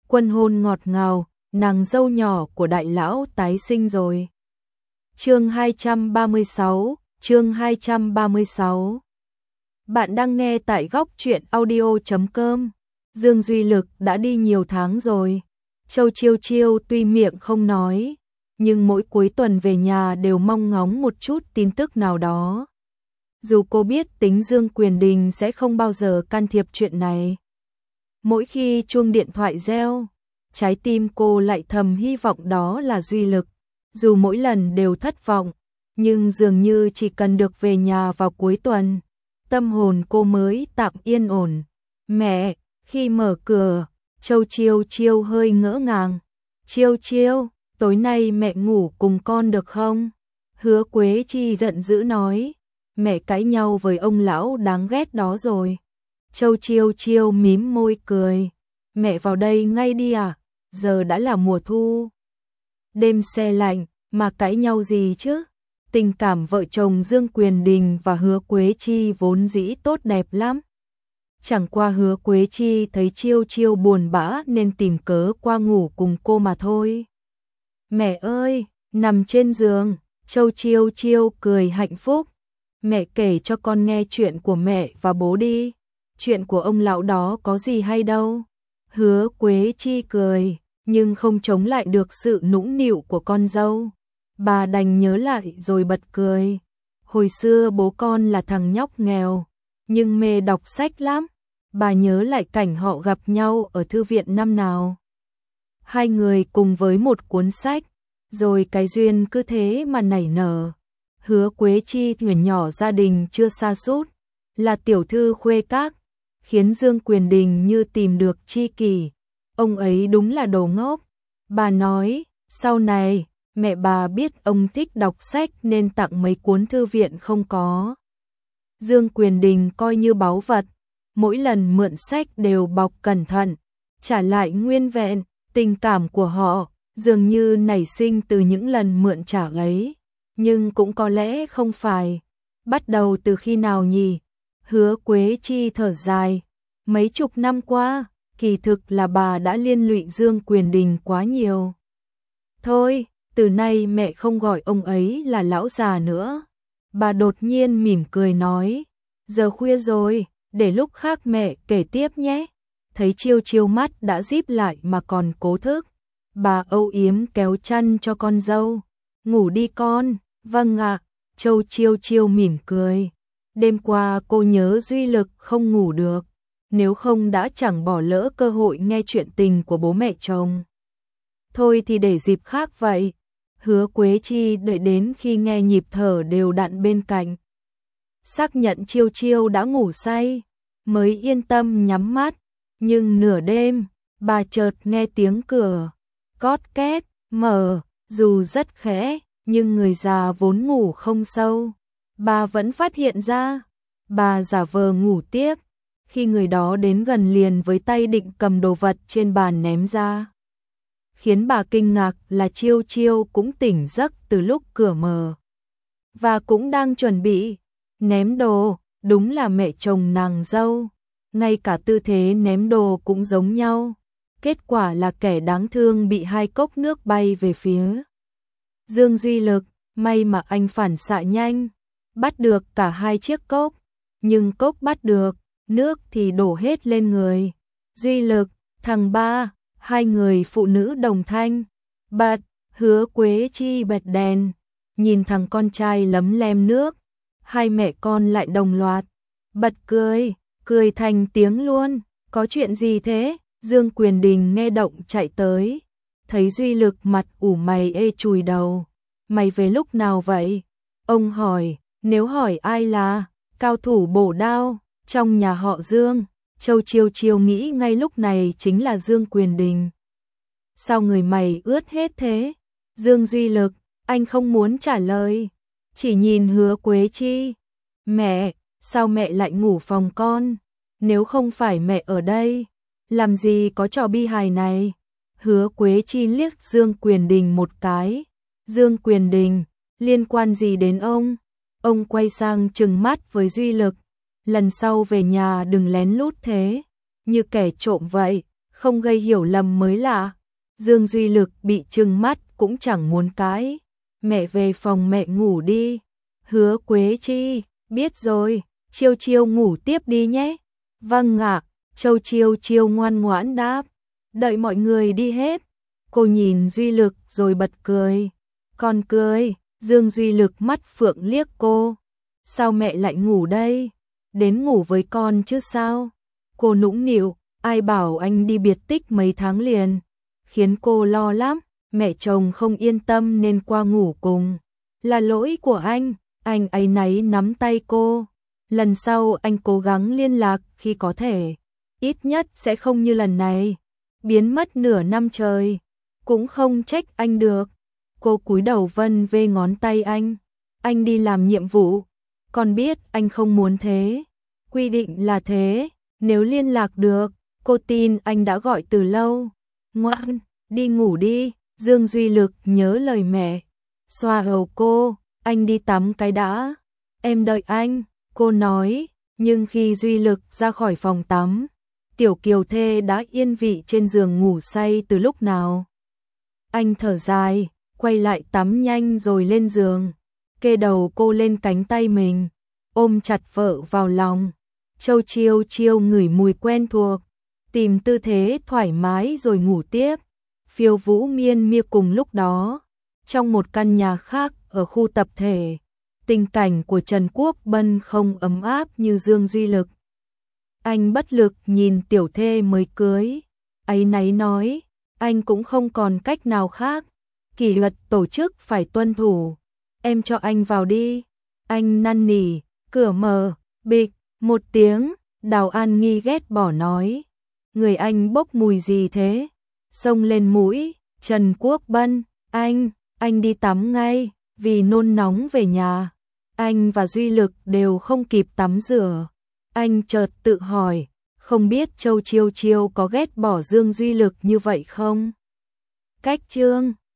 Quân hôn ngọt ngào, nàng dâu nhỏ của đại lão tái sinh rồi. Chương 236. Bạn đang nghe tại góc truyện audio.com. Dương Duy Lực đã đi nhiều tháng rồi. Châu Chiêu Chiêu tuy miệng không nói, nhưng mỗi cuối tuần về nhà đều mong ngóng một chút tin tức nào đó. Dù cô biết tính Dương Quyền Đình sẽ không bao giờ can thiệp chuyện này. Mỗi khi chuông điện thoại reo, trái tim cô lại thầm hy vọng đó là Duy Lực. Dù mỗi lần đều thất vọng, nhưng dường như chỉ cần được về nhà vào cuối tuần, tâm hồn cô mới tạm yên ổn. Mẹ, khi mở cửa, Châu Chiêu Chiêu hơi ngỡ ngàng. Chiêu Chiêu, tối nay mẹ ngủ cùng con được không? Hứa Quế Chi giận dữ nói, mẹ cãi nhau với ông lão đáng ghét đó rồi. Châu Chiêu Chiêu mím môi cười, mẹ vào đây ngay đi à, giờ đã là mùa thu. Đêm se lạnh, mà cãi nhau gì chứ? Tình cảm vợ chồng Dương Quyền Đình và Hứa Quế Chi vốn dĩ tốt đẹp lắm. Chẳng qua Hứa Quế Chi thấy Chiêu Chiêu buồn bã nên tìm cớ qua ngủ cùng cô mà thôi. Mẹ ơi, nằm trên giường, Châu Chiêu Chiêu cười hạnh phúc. Mẹ kể cho con nghe chuyện của mẹ và bố đi. Chuyện của ông lão đó có gì hay đâu. Hứa Quế Chi cười, nhưng không chống lại được sự nũng nịu của con dâu. Bà đành nhớ lại rồi bật cười. Hồi xưa bố con là thằng nhóc nghèo, nhưng mê đọc sách lắm. Bà nhớ lại cảnh họ gặp nhau ở thư viện năm nào. Hai người cùng với một cuốn sách, rồi cái duyên cứ thế mà nảy nở. Hứa Quế Chi thuyền nhỏ gia đình chưa sa sút, là tiểu thư khuê các, khiến Dương Quyền Đình như tìm được tri kỷ. Ông ấy đúng là đồ ngốc. Bà nói, sau này, mẹ bà biết ông thích đọc sách nên tặng mấy cuốn thư viện không có. Dương Quyền Đình coi như báu vật, mỗi lần mượn sách đều bọc cẩn thận, trả lại nguyên vẹn. Tình cảm của họ dường như nảy sinh từ những lần mượn trả ấy, nhưng cũng có lẽ không phải. Bắt đầu từ khi nào nhỉ? Hứa Quế Chi thở dài, mấy chục năm qua, kỳ thực là bà đã liên lụy Dương Quyền Đình quá nhiều. Thôi, từ nay mẹ không gọi ông ấy là lão già nữa. Bà đột nhiên mỉm cười nói, giờ khuya rồi, để lúc khác mẹ kể tiếp nhé. Thấy Chiêu Chiêu mắt đã díp lại mà còn cố thức, bà âu yếm kéo chăn cho con dâu. Ngủ đi con. Vâng ạ. Châu Chiêu Chiêu mỉm cười. Đêm qua cô nhớ Duy Lực không ngủ được, nếu không đã chẳng bỏ lỡ cơ hội nghe chuyện tình của bố mẹ chồng. Thôi thì để dịp khác vậy. Hứa Quế Chi đợi đến khi nghe nhịp thở đều đặn bên cạnh, xác nhận Chiêu Chiêu đã ngủ say, mới yên tâm nhắm mắt. Nhưng nửa đêm, bà chợt nghe tiếng cửa cót két mở, dù rất khẽ, nhưng người già vốn ngủ không sâu, bà vẫn phát hiện ra. Bà giả vờ ngủ tiếp, khi người đó đến gần liền với tay định cầm đồ vật trên bàn ném ra. Khiến bà kinh ngạc là Chiêu Chiêu cũng tỉnh giấc từ lúc cửa mở, và cũng đang chuẩn bị ném đồ. Đúng là mẹ chồng nàng dâu, ngay cả tư thế ném đồ cũng giống nhau. Kết quả là kẻ đáng thương bị hai cốc nước bay về phía Dương Duy Lực. May mà anh phản xạ nhanh, bắt được cả hai chiếc cốc, nhưng cốc bắt được, nước thì đổ hết lên người Duy Lực. Thằng ba, hai người phụ nữ đồng thanh bật. Hứa Quế Chi bật đèn, nhìn thằng con trai lấm lem nước, hai mẹ con lại đồng loạt bật cười, cười thành tiếng luôn. Có chuyện gì thế? Dương Quyền Đình nghe động chạy tới, thấy Duy Lực mặt ủ mày ê chùi đầu. Mày về lúc nào vậy? Ông hỏi. Nếu hỏi ai là cao thủ bổ đao trong nhà họ Dương, Châu Chiêu Chiêu nghĩ ngay lúc này chính là Dương Quyền Đình. Sao người mày ướt hết thế? Dương Duy Lực, anh không muốn trả lời, chỉ nhìn Hứa Quế Chi. Mẹ, sao mẹ lại ngủ phòng con? Nếu không phải mẹ ở đây, làm gì có trò bi hài này? Hứa Quế Chi liếc Dương Quyền Đình một cái. Dương Quyền Đình, liên quan gì đến ông? Ông quay sang trừng mắt với Duy Lực. Lần sau về nhà đừng lén lút thế, như kẻ trộm vậy, không gây hiểu lầm mới lạ. Dương Duy Lực bị trừng mắt cũng chẳng muốn cãi. Mẹ về phòng mẹ ngủ đi. Hứa Quế Chi, biết rồi, Chiêu Chiêu ngủ tiếp đi nhé. Vâng ạ, Châu Chiêu Chiêu ngoan ngoãn đáp. Đợi mọi người đi hết, cô nhìn Duy Lực rồi bật cười. Con cười, Dương Duy Lực mắt phượng liếc cô. Sao mẹ lại ngủ đây? Đến ngủ với con chứ sao? Cô nũng nịu, ai bảo anh đi biệt tích mấy tháng liền. Khiến cô lo lắm, mẹ chồng không yên tâm nên qua ngủ cùng. Là lỗi của anh áy náy nắm tay cô. Lần sau anh cố gắng liên lạc khi có thể. Ít nhất sẽ không như lần này. Biến mất nửa năm trời. Cũng không trách anh được. Cô cúi đầu vân về ngón tay anh. Anh đi làm nhiệm vụ. Con biết anh không muốn thế. Quy định là thế. Nếu liên lạc được, cô tin anh đã gọi từ lâu. Ngoan, đi ngủ đi. Dương Duy Lực nhớ lời mẹ. Xoa đầu cô, anh đi tắm cái đã. Em đợi anh, cô nói. Nhưng khi Duy Lực ra khỏi phòng tắm, Tiểu Kiều Thê đã yên vị trên giường ngủ say từ lúc nào. Anh thở dài, quay lại tắm nhanh rồi lên giường. Kê đầu cô lên cánh tay mình, ôm chặt vợ vào lòng. Châu Chiêu Chiêu ngửi mùi quen thuộc, tìm tư thế thoải mái rồi ngủ tiếp. Phiêu Vũ Miên Mia cùng lúc đó, trong một căn nhà khác ở khu tập thể, tình cảnh của Trần Quốc Bân không ấm áp như Dương Duy Lực. Anh bất lực nhìn tiểu thê mới cưới, áy náy nói, anh cũng không còn cách nào khác, kỷ luật tổ chức phải tuân thủ, em cho anh vào đi. Anh năn nỉ, cửa mở, bịch, một tiếng, Đào An Nghi ghét bỏ nói, người anh bốc mùi gì thế? Xông lên mũi, Trần Quốc Bân, anh đi tắm ngay, vì nôn nóng về nhà. Anh và Duy Lực đều không kịp tắm rửa. Anh chợt tự hỏi, không biết Châu Chiêu Chiêu có ghét bỏ Dương Duy Lực như vậy không? Cách chương